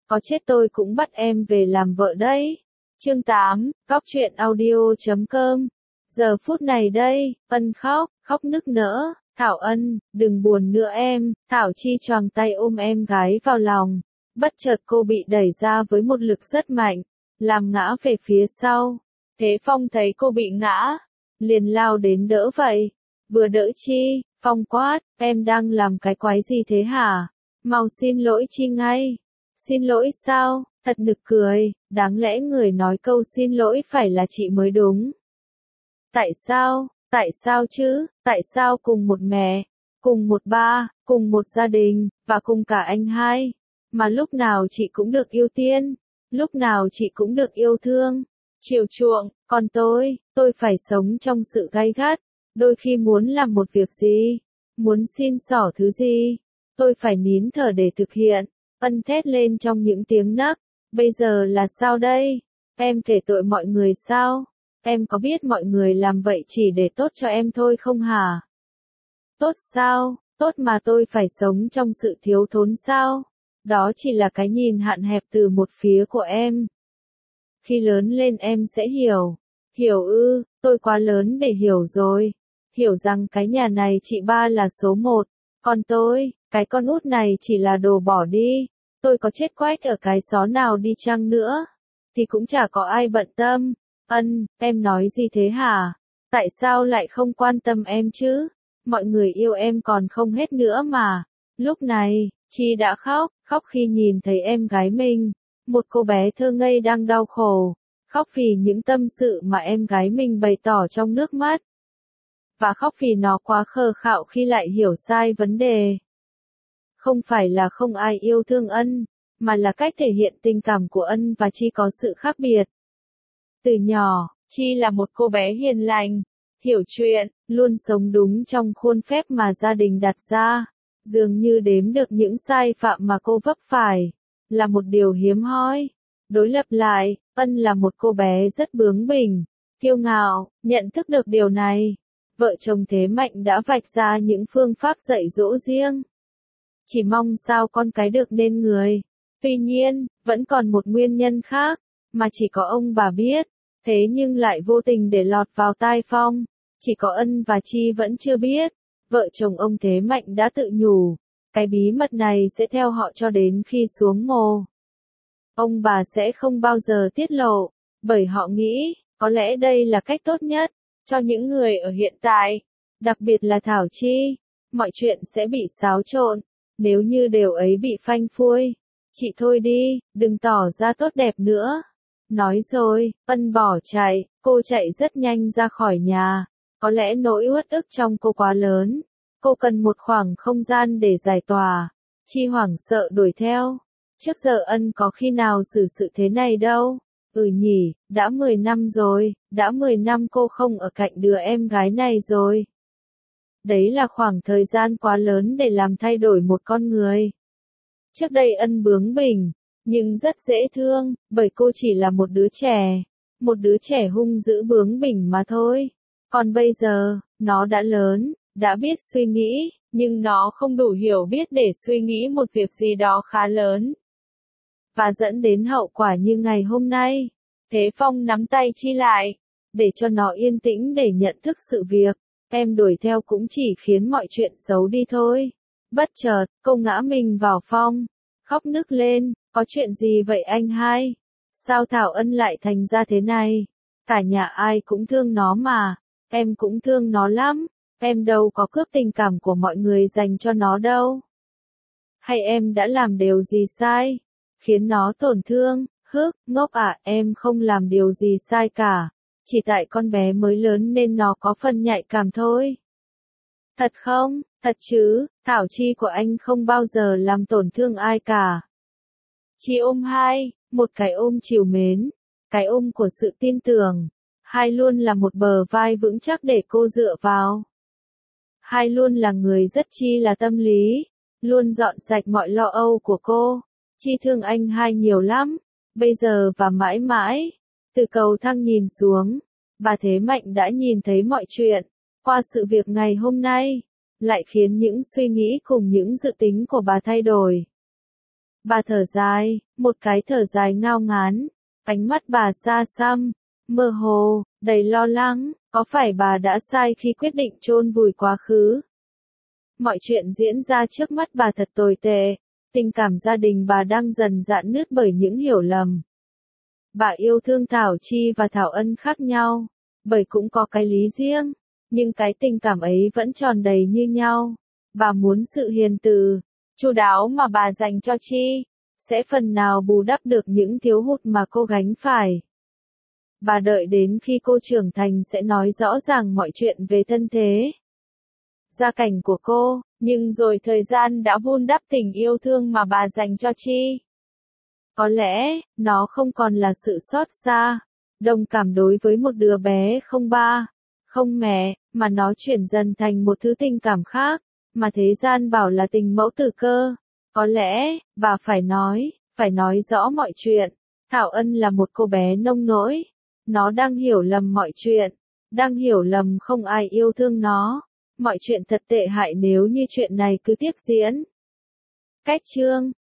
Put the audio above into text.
có chết tôi cũng bắt em về làm vợ đấy. Chương 8, Góc truyện audio.com. Giờ phút này đây, Ân khóc nức nở, Thảo Ân, đừng buồn nữa em, Thảo Chi choàng tay ôm em gái vào lòng. Bất chợt cô bị đẩy ra với một lực rất mạnh, làm ngã về phía sau. Thế Phong thấy cô bị ngã, liền lao đến đỡ vậy. Vừa đỡ Chi, Phong quát, em đang làm cái quái gì thế hả? Mau xin lỗi Chi ngay. Xin lỗi sao? Thật nực cười, đáng lẽ người nói câu xin lỗi phải là chị mới đúng. Tại sao? Tại sao chứ? Tại sao cùng một mẹ, cùng một ba, cùng một gia đình, và cùng cả anh hai, mà lúc nào chị cũng được ưu tiên, lúc nào chị cũng được yêu thương, chiều chuộng, còn tôi phải sống trong sự gay gắt, đôi khi muốn làm một việc gì, muốn xin xỏ thứ gì, tôi phải nín thở để thực hiện. Ân thét lên trong những tiếng nấc, bây giờ là sao đây? Em kể tội mọi người sao? Em có biết mọi người làm vậy chỉ để tốt cho em thôi không hả? Tốt sao? Tốt mà tôi phải sống trong sự thiếu thốn sao? Đó chỉ là cái nhìn hạn hẹp từ một phía của em. Khi lớn lên em sẽ hiểu. Hiểu ư, tôi quá lớn để hiểu rồi. Hiểu rằng cái nhà này chị ba là số một. Còn tôi, cái con út này chỉ là đồ bỏ đi. Tôi có chết quách ở cái xó nào đi chăng nữa, thì cũng chả có ai bận tâm. Ân, em nói gì thế hả? Tại sao lại không quan tâm em chứ? Mọi người yêu em còn không hết nữa mà. Lúc này, Chi đã khóc khi nhìn thấy em gái mình, một cô bé thơ ngây đang đau khổ, khóc vì những tâm sự mà em gái mình bày tỏ trong nước mắt. Và khóc vì nó quá khờ khạo khi lại hiểu sai vấn đề. Không phải là không ai yêu thương Ân, mà là cách thể hiện tình cảm của Ân và Chi có sự khác biệt. Từ nhỏ, Chi là một cô bé hiền lành, hiểu chuyện, luôn sống đúng trong khuôn phép mà gia đình đặt ra, dường như đếm được những sai phạm mà cô vấp phải, là một điều hiếm hoi. Đối lập lại, Ân là một cô bé rất bướng bỉnh, kiêu ngạo, nhận thức được điều này. Vợ chồng Thế Mạnh đã vạch ra những phương pháp dạy dỗ riêng. Chỉ mong sao con cái được nên người. Tuy nhiên, vẫn còn một nguyên nhân khác, mà chỉ có ông bà biết, thế nhưng lại vô tình để lọt vào tai Phong. Chỉ có Ân và Chi vẫn chưa biết. Vợ chồng ông Thế Mạnh đã tự nhủ, cái bí mật này sẽ theo họ cho đến khi xuống mồ. Ông bà sẽ không bao giờ tiết lộ, bởi họ nghĩ, có lẽ đây là cách tốt nhất, cho những người ở hiện tại, đặc biệt là Thảo Chi. Mọi chuyện sẽ bị xáo trộn, nếu như điều ấy bị phanh phui. Chị thôi đi, đừng tỏ ra tốt đẹp nữa. Nói rồi, Ân bỏ chạy, cô chạy rất nhanh ra khỏi nhà. Có lẽ nỗi uất ức trong cô quá lớn. Cô cần một khoảng không gian để giải tỏa. Chi hoảng sợ đuổi theo. Trước giờ Ân có khi nào xử sự thế này đâu. Nhỉ, đã 10 năm rồi, đã 10 năm cô không ở cạnh đứa em gái này rồi. Đấy là khoảng thời gian quá lớn để làm thay đổi một con người. Trước đây Ân bướng bỉnh, nhưng rất dễ thương, bởi cô chỉ là một đứa trẻ hung dữ bướng bỉnh mà thôi. Còn bây giờ, nó đã lớn, đã biết suy nghĩ, nhưng nó không đủ hiểu biết để suy nghĩ một việc gì đó khá lớn. Và dẫn đến hậu quả như ngày hôm nay. Thế Phong nắm tay Chi lại, để cho nó yên tĩnh để nhận thức sự việc. Em đuổi theo cũng chỉ khiến mọi chuyện xấu đi thôi. Bất chợt, cô ngã mình vào Phong, khóc nức lên, có chuyện gì vậy anh hai? Sao Thảo Ân lại thành ra thế này? Cả nhà ai cũng thương nó mà, em cũng thương nó lắm, em đâu có cướp tình cảm của mọi người dành cho nó đâu. Hay em đã làm điều gì sai, khiến nó tổn thương? Ngốc à, em không làm điều gì sai cả. Chỉ tại con bé mới lớn nên nó có phần nhạy cảm thôi. Thật không? Thật chứ, Thảo Chi của anh không bao giờ làm tổn thương ai cả. Chi ôm hai, một cái ôm trìu mến, cái ôm của sự tin tưởng. Hai luôn là một bờ vai vững chắc để cô dựa vào. Hai luôn là người rất chi là tâm lý, luôn dọn sạch mọi lo âu của cô. Chi thương anh hai nhiều lắm, bây giờ và mãi mãi. Từ cầu thang nhìn xuống, bà Thế Mạnh đã nhìn thấy mọi chuyện. Qua sự việc ngày hôm nay, lại khiến những suy nghĩ cùng những dự tính của bà thay đổi. Bà thở dài, một cái thở dài ngao ngán, ánh mắt bà xa xăm, mơ hồ, đầy lo lắng, có phải bà đã sai khi quyết định chôn vùi quá khứ? Mọi chuyện diễn ra trước mắt bà thật tồi tệ, tình cảm gia đình bà đang dần rạn nứt bởi những hiểu lầm. Bà yêu thương Thảo Chi và Thảo Ân khác nhau, bởi cũng có cái lý riêng, nhưng cái tình cảm ấy vẫn tròn đầy như nhau. Bà muốn sự hiền từ, chu đáo mà bà dành cho Chi, sẽ phần nào bù đắp được những thiếu hụt mà cô gánh phải. Bà đợi đến khi cô trưởng thành sẽ nói rõ ràng mọi chuyện về thân thế, gia cảnh của cô, nhưng rồi thời gian đã vun đắp tình yêu thương mà bà dành cho Chi. Có lẽ, nó không còn là sự xót xa, đồng cảm đối với một đứa bé không ba, không mẹ, mà nó chuyển dần thành một thứ tình cảm khác, mà thế gian bảo là tình mẫu tử cơ. Có lẽ, bà phải nói rõ mọi chuyện. Thảo Ân là một cô bé nông nỗi. Nó đang hiểu lầm mọi chuyện, đang hiểu lầm không ai yêu thương nó. Mọi chuyện thật tệ hại nếu như chuyện này cứ tiếp diễn. Cách chương